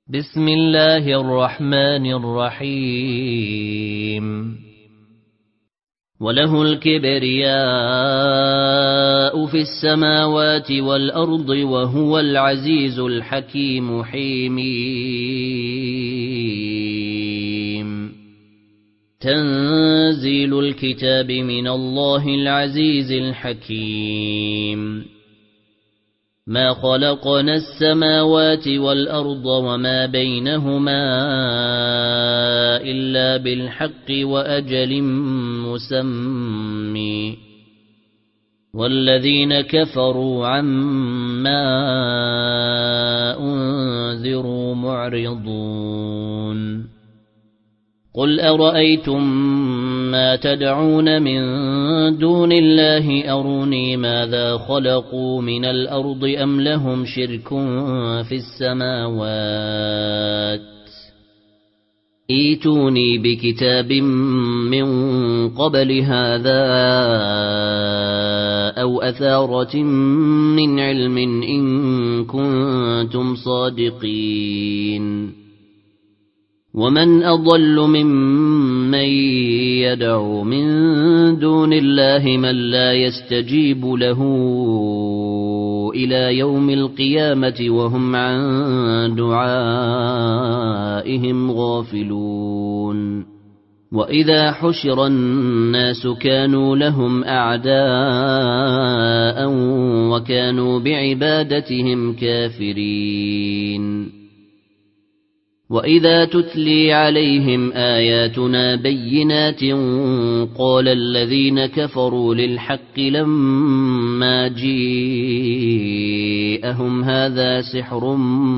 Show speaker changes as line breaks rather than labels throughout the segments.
بسم الله الرحمن الرحيم وله الكبرياء في السماوات والأرض وهو العزيز الحكيم حميم تنزيل الكتاب من الله العزيز الحكيم ما خلقنا السماوات والأرض وما بينهما إلا بالحق وأجل مسمى والذين كفروا عما أنذروا معرضون قل أرأيتم ما تدعون من دون الله أروني ماذا خلقوا من الأرض أم لهم شرك في السماوات ائتوني بكتاب من قبل هذا أو أثارة من علم إن كنتم صادقين ومن أضل ممن يدعو من دون الله من لا يستجيب له إلى يوم القيامة وهم عن دعائهم غافلون وإذا حشر الناس كانوا لهم أعداء وكانوا بعبادتهم كافرين وإذا تتلي عليهم آياتنا بينات قال الذين كفروا للحق لما جيءهم هذا سحر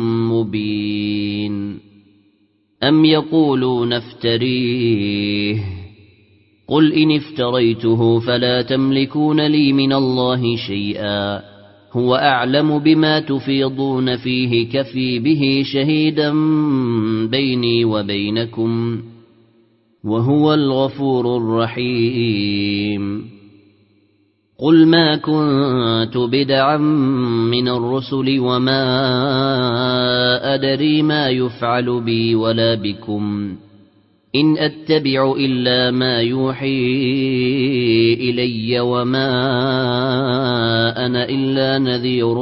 مبين أم يقولون افتريه قل إن افتريته فلا تملكون لي من الله شيئا هو أعلم بما تفيضون فيه كفي به شهيدا بيني وبينكم وهو الغفور الرحيم قل ما كنت بدعا من الرسل وما أدري ما يفعل بي ولا بكم إن أتبع إلا ما يوحي إلي وما أنا إلا نذير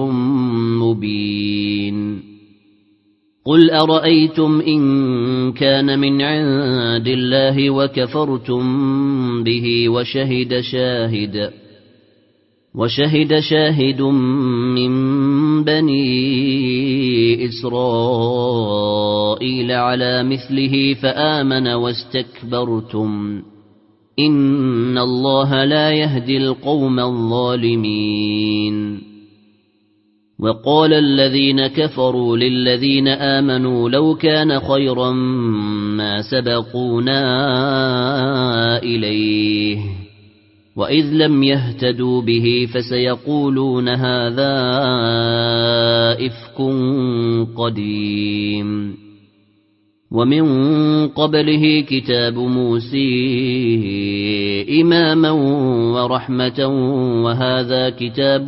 مبين قل أرأيتم إن كان من عند الله وكفرتم به وشهد شاهد من بني إسرائيل على مثله فآمن واستكبرتم إن الله لا يهدي القوم الظالمين وقال الذين كفروا للذين آمنوا لو كان خيرا ما سبقونا إليه وإذ لم يهتدوا به فسيقولون هذا إفك قديم ومن قبله كتاب موسى إماما ورحمة وهذا كتاب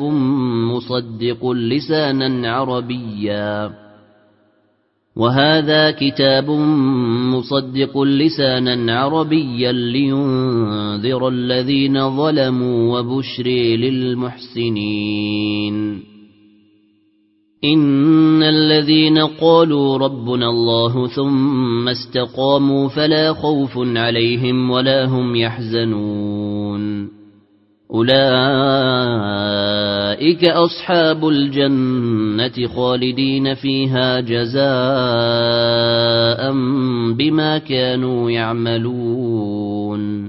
مصدق لسانا عربيا لينذر الذين ظلموا وبشري للمحسنين إن الذين قالوا ربنا الله ثم استقاموا فلا خوف عليهم ولا هم يحزنون أولئك أصحاب الجنة خالدين فيها جزاء بما كانوا يعملون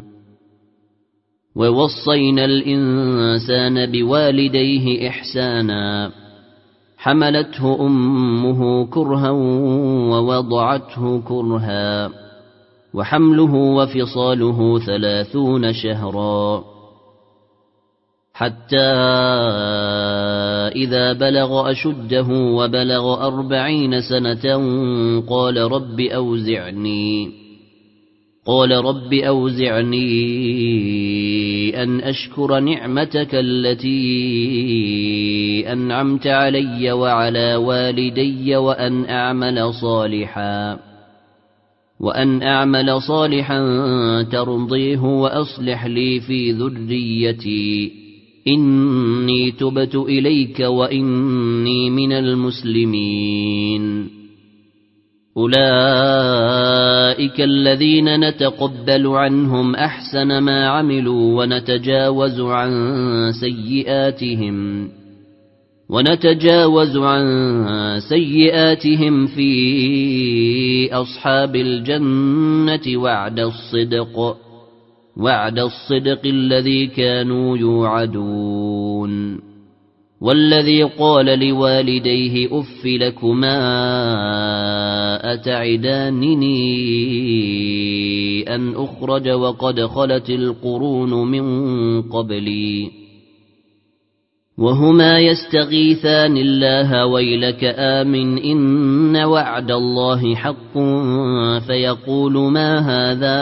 ووصينا الإنسان بوالديه إحسانا حملته أمه كرها ووضعته كرها وحمله وفصاله 30 شهرا حتى إذا بلغ أشده وبلغ 40 سنة قال رب أوزعني أن أشكر نعمتك التي أنعمت علي وعلى والدي وأن أعمل صالحا ترضيه وأصلح لي في ذريتي إني تبت إليك وإني من المسلمين. أولئك الذين نتقبل عنهم أحسن ما عملوا ونتجاوز عن سيئاتهم في أصحاب الجنة وعد الصدق الذي كانوا يوعدون. والذي قال لوالديه أف لكما أتعدانني أن أخرج وقد خلت القرون من قبلي وهما يستغيثان الله ويلك آمن إن وعد الله حق فيقول ما هذا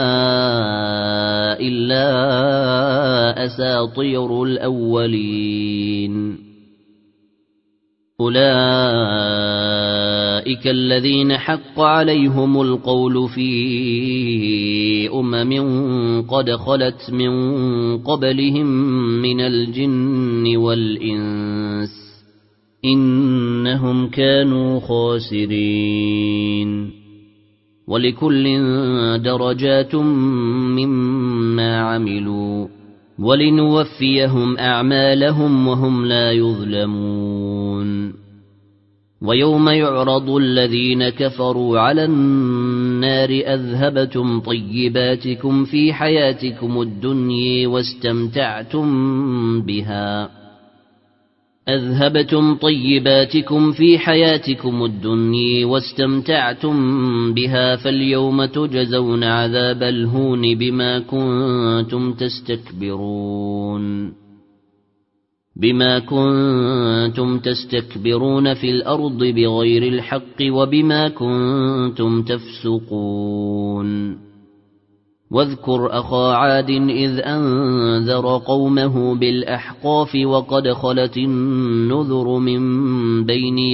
إلا أساطير الأولين. أولئك الذين حق عليهم القول في قد خلت من قبلهم من الجن والإنس إنهم كانوا خاسرين. ولكل درجات مما عملوا ولنوفيهم أعمالهم وهم لا يظلمون. ويوم يعرض الذين كفروا على النار أذهبتم طيباتكم في حياتكم الدنيا واستمتعتم بها فاليوم تجزون عذاب الهون بما كنتم تستكبرون في الأرض بغير الحق وبما كنتم تفسقون. واذكر أخا عاد إذ أنذر قومه بالأحقاف وقد خلت النذر من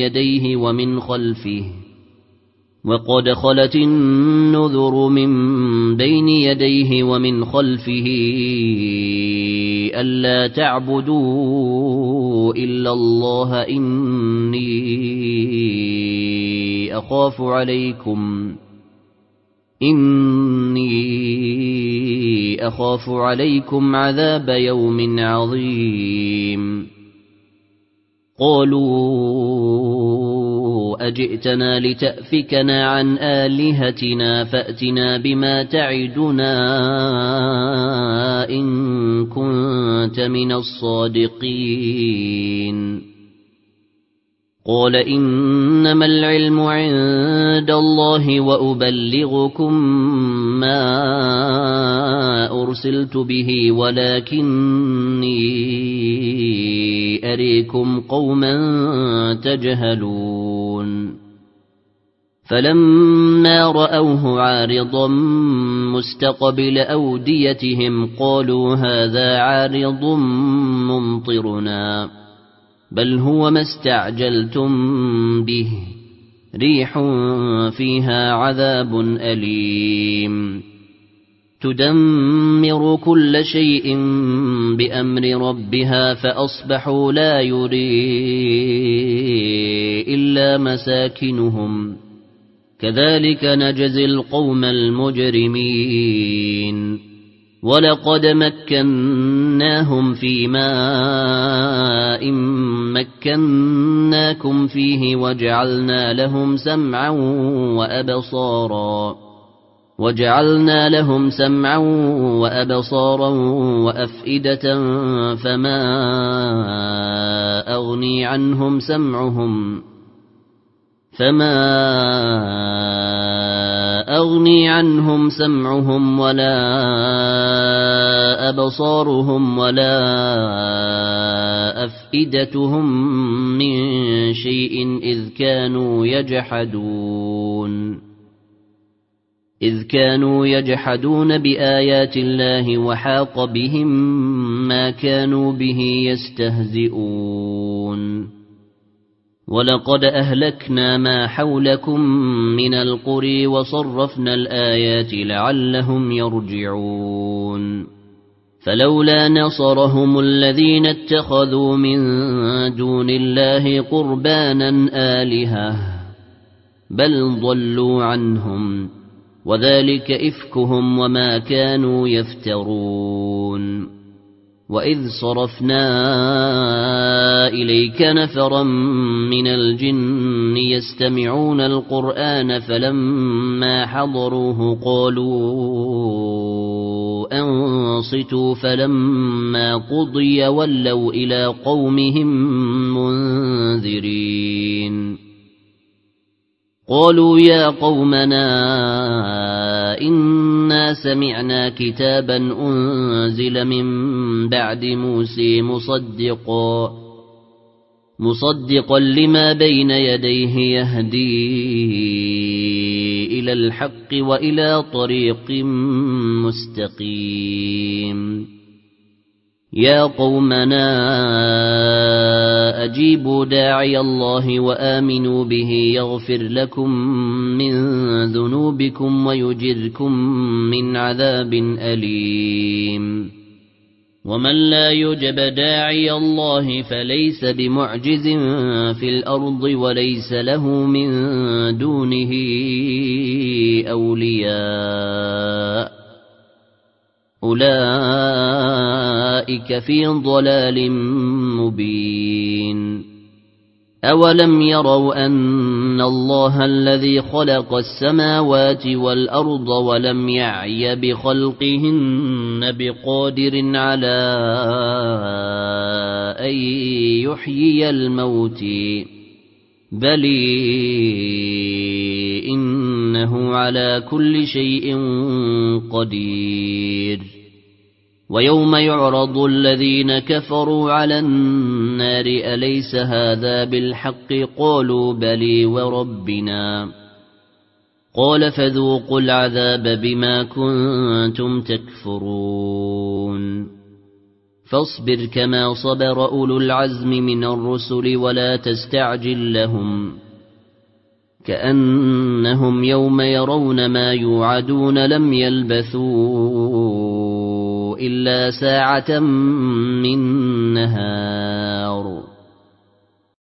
بين يديه ومن خلفه ألا تعبدوا إلا الله إني أخاف عليكم عذاب يوم عظيم. قالوا أجئتنا لتأفكنا عن آلهتنا فأتنا بما تعدنا إن كنت من الصادقين. قال إنما العلم عند الله وأبلغكم ما أرسلت به ولكني أريكم قوما تجهلون. فلما رأوه عارضا مستقبل أوديتهم قالوا هذا عارض ممطرنا بل هو ما استعجلتم به ريح فيها عذاب أليم تدمر كل شيء بأمر ربها فأصبحوا لا يري إلا مساكنهم كذلك نجزي القوم المجرمين. ولقد مكناهم في ماء مكناكم فيه وجعلنا لهم سمعا وأبصارا وأفئدة فما أغني عنهم سمعهم ولا أبصارهم ولا أفئدتهم من شيء إذ كانوا يجحدون بآيات الله وحاق بهم ما كانوا به يستهزئون. ولقد أهلكنا ما حولكم من القرى وصرفنا الآيات لعلهم يرجعون فلولا نصرهم الذين اتخذوا من دون الله قربانا آلهة بل ضلوا عنهم وذلك إفكهم وما كانوا يفترون وإذ صرفنا إليك نفرا من الجن يستمعون القرآن فلما حضروه قالوا أنصتوا فلما قضي ولوا إلى قومهم منذرين قالوا يا قومنا إنا سمعنا كتابا أنزل من بعد موسى مصدقا لما بين يديه يهدي إلى الحق وإلى طريق مستقيم يا قومنا أجيبوا داعي الله وآمنوا به يغفر لكم من ذنوبكم ويجركم من عذاب أليم ومن لا يجب داعي الله فليس بمعجز في الأرض وليس له من دونه أولياء أولئك في ضلال مبين أولم يروا أن الله الذي خلق السماوات والأرض ولم يعي بخلقهن بقادر على أن يحيي الموت بل إنه على كل شيء قدير ويوم يعرض الذين كفروا على النار أليس هذا بالحق قالوا بلي وربنا قال فذوقوا العذاب بما كنتم تكفرون فاصبر كما صبر أولو العزم من الرسل ولا تستعجل لهم كأنهم يوم يرون ما يوعدون لم يلبثوا إلا ساعة من نهار